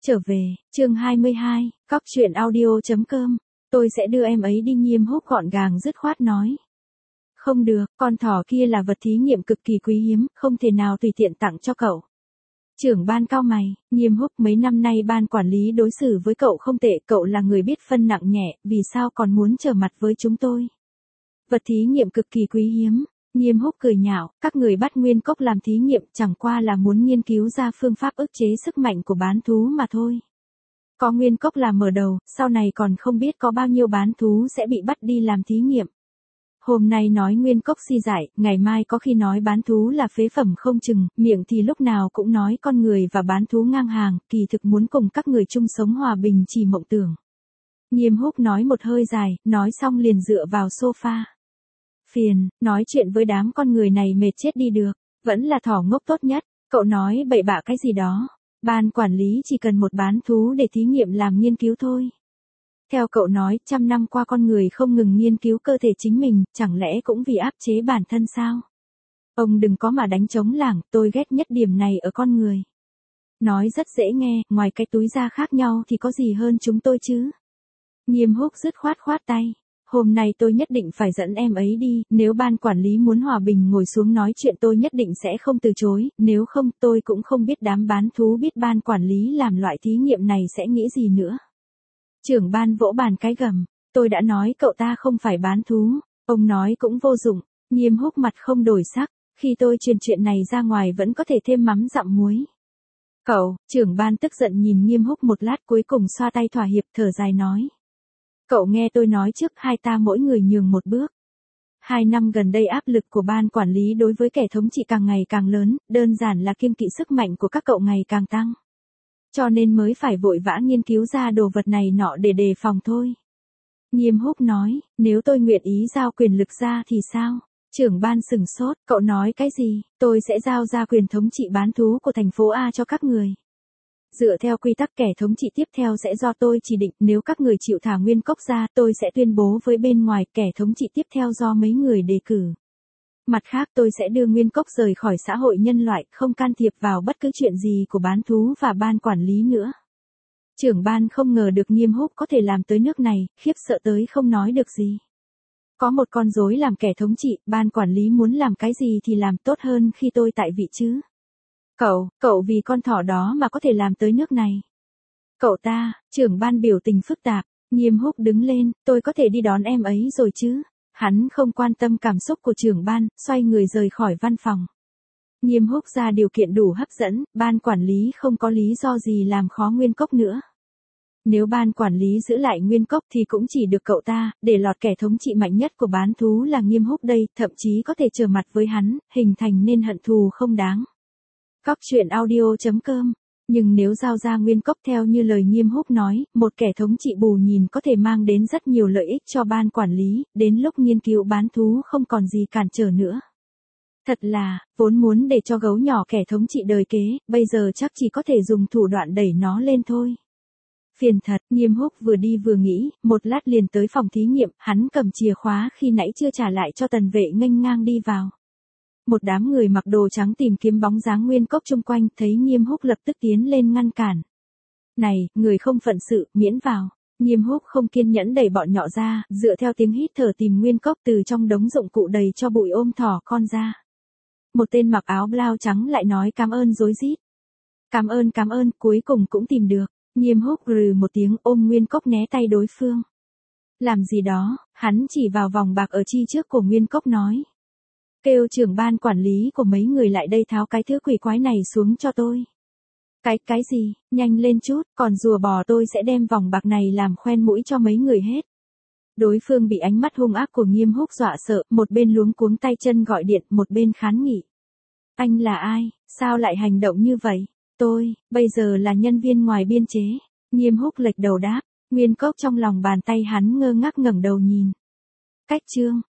Trở về, chương 22, Cóc truyện audio.com. Tôi sẽ đưa em ấy đi. Nghiêm Húc gọn gàng dứt khoát nói. Không được, con thỏ kia là vật thí nghiệm cực kỳ quý hiếm, không thể nào tùy tiện tặng cho cậu. Trưởng ban cau mày, Nghiêm Húc, mấy năm nay ban quản lý đối xử với cậu không tệ, cậu là người biết phân nặng nhẹ, vì sao còn muốn trở mặt với chúng tôi? Vật thí nghiệm cực kỳ quý hiếm. Nghiêm Húc cười nhạo, các người bắt Nguyên Cốc làm thí nghiệm chẳng qua là muốn nghiên cứu ra phương pháp ức chế sức mạnh của bán thú mà thôi. Có Nguyên Cốc làm mở đầu, sau này còn không biết có bao nhiêu bán thú sẽ bị bắt đi làm thí nghiệm. Hôm nay nói Nguyên Cốc si dại, ngày mai có khi nói bán thú là phế phẩm không chừng, miệng thì lúc nào cũng nói con người và bán thú ngang hàng, kỳ thực muốn cùng các người chung sống hòa bình chỉ mộng tưởng. Nghiêm Húc nói một hơi dài, nói xong liền dựa vào sofa. Phiền, nói chuyện với đám con người này mệt chết đi được, vẫn là thỏ ngốc tốt nhất, cậu nói bậy bạ cái gì đó. Ban quản lý chỉ cần một bán thú để thí nghiệm làm nghiên cứu thôi. Theo cậu nói, 100 năm qua con người không ngừng nghiên cứu cơ thể chính mình, chẳng lẽ cũng vì áp chế bản thân sao? Ông đừng có mà đánh trống lảng, tôi ghét nhất điểm này ở con người. Nói rất dễ nghe, ngoài cái túi da khác nhau thì có gì hơn chúng tôi chứ? Nghiêm Húc dứt khoát khoát tay. Hôm nay tôi nhất định phải dẫn em ấy đi, nếu ban quản lý muốn hòa bình ngồi xuống nói chuyện tôi nhất định sẽ không từ chối, nếu không tôi cũng không biết đám bán thú biết ban quản lý làm loại thí nghiệm này sẽ nghĩ gì nữa. Trưởng ban vỗ bàn cái gầm, tôi đã nói cậu ta không phải bán thú, ông nói cũng vô dụng. Nghiêm Húc mặt không đổi sắc, khi tôi truyền chuyện này ra ngoài vẫn có thể thêm mắm dặm muối. Cậu, trưởng ban tức giận nhìn Nghiêm Húc một lát cuối cùng xoa tay thỏa hiệp thở dài nói. Cậu nghe tôi nói trước, hai ta mỗi người nhường một bước. 2 năm gần đây áp lực của ban quản lý đối với kẻ thống trị càng ngày càng lớn, đơn giản là kiêng kỵ sức mạnh của các cậu ngày càng tăng. Cho nên mới phải vội vã nghiên cứu ra đồ vật này nọ để đề phòng thôi. Nghiêm Húc nói, nếu tôi nguyện ý giao quyền lực ra thì sao? Trưởng ban sửng sốt, cậu nói cái gì? Tôi sẽ giao ra quyền thống trị bán thú của thành phố A cho các người. Dựa theo quy tắc kẻ thống trị tiếp theo sẽ do tôi chỉ định, nếu các người chịu thả Nguyên Cốc ra, tôi sẽ tuyên bố với bên ngoài kẻ thống trị tiếp theo do mấy người đề cử. Mặt khác tôi sẽ đưa Nguyên Cốc rời khỏi xã hội nhân loại, không can thiệp vào bất cứ chuyện gì của bán thú và ban quản lý nữa. Trưởng ban không ngờ được Nghiêm Húc có thể làm tới nước này, khiếp sợ tới không nói được gì. Có một con rối làm kẻ thống trị, ban quản lý muốn làm cái gì thì làm tốt hơn khi tôi tại vị chứ. Cậu vì con thỏ đó mà có thể làm tới nước này. Cậu ta, trưởng ban biểu tình phức tạp, Nghiêm Húc đứng lên, tôi có thể đi đón em ấy rồi chứ. Hắn không quan tâm cảm xúc của trưởng ban, xoay người rời khỏi văn phòng. Nghiêm Húc ra điều kiện đủ hấp dẫn, ban quản lý không có lý do gì làm khó Nguyên Cốc nữa. Nếu ban quản lý giữ lại Nguyên Cốc thì cũng chỉ được cậu ta, để lọt kẻ thống trị mạnh nhất của bán thú là Nghiêm Húc đây, thậm chí có thể trở mặt với hắn, hình thành nên hận thù không đáng. Cóc truyện audio.com. Nhưng nếu giao ra Nguyên Cốc theo như lời Nghiêm Húc nói, một kẻ thống trị bù nhìn có thể mang đến rất nhiều lợi ích cho ban quản lý, đến lúc nghiên cứu bán thú không còn gì cản trở nữa. Thật là, vốn muốn để cho gấu nhỏ kẻ thống trị đời kế, bây giờ chắc chỉ có thể dùng thủ đoạn đẩy nó lên thôi. Phiền thật, Nghiêm Húc vừa đi vừa nghĩ, một lát liền tới phòng thí nghiệm, hắn cầm chìa khóa khi nãy chưa trả lại cho tần vệ nghênh ngang đi vào. Một đám người mặc đồ trắng tìm kiếm bóng dáng Nguyên Cốc chung quanh, thấy Nghiêm Húc lập tức tiến lên ngăn cản. Này, người không phận sự, miễn vào. Nghiêm Húc không kiên nhẫn đẩy bọn nhỏ ra, dựa theo tiếng hít thở tìm Nguyên Cốc từ trong đống dụng cụ đầy cho bụi ôm thỏ con ra. Một tên mặc áo blau trắng lại nói cảm ơn rối rít. Cảm ơn, cuối cùng cũng tìm được. Nghiêm Húc rừ một tiếng ôm Nguyên Cốc né tay đối phương. Làm gì đó, hắn chỉ vào vòng bạc ở chi trước của Nguyên Cốc nói. Kêu trưởng ban quản lý của mấy người lại đây tháo cái thứ quỷ quái này xuống cho tôi. Cái gì, nhanh lên chút, còn rùa bò tôi sẽ đem vòng bạc này làm khoen mũi cho mấy người hết. Đối phương bị ánh mắt hung ác của Nghiêm Húc dọa sợ, một bên luống cuống tay chân gọi điện, một bên kháng nghị. Anh là ai, sao lại hành động như vậy? Tôi, bây giờ là nhân viên ngoài biên chế. Nghiêm Húc lệch đầu đáp, Nguyên Cốc trong lòng bàn tay hắn ngơ ngác ngẩng đầu nhìn. Cách chương.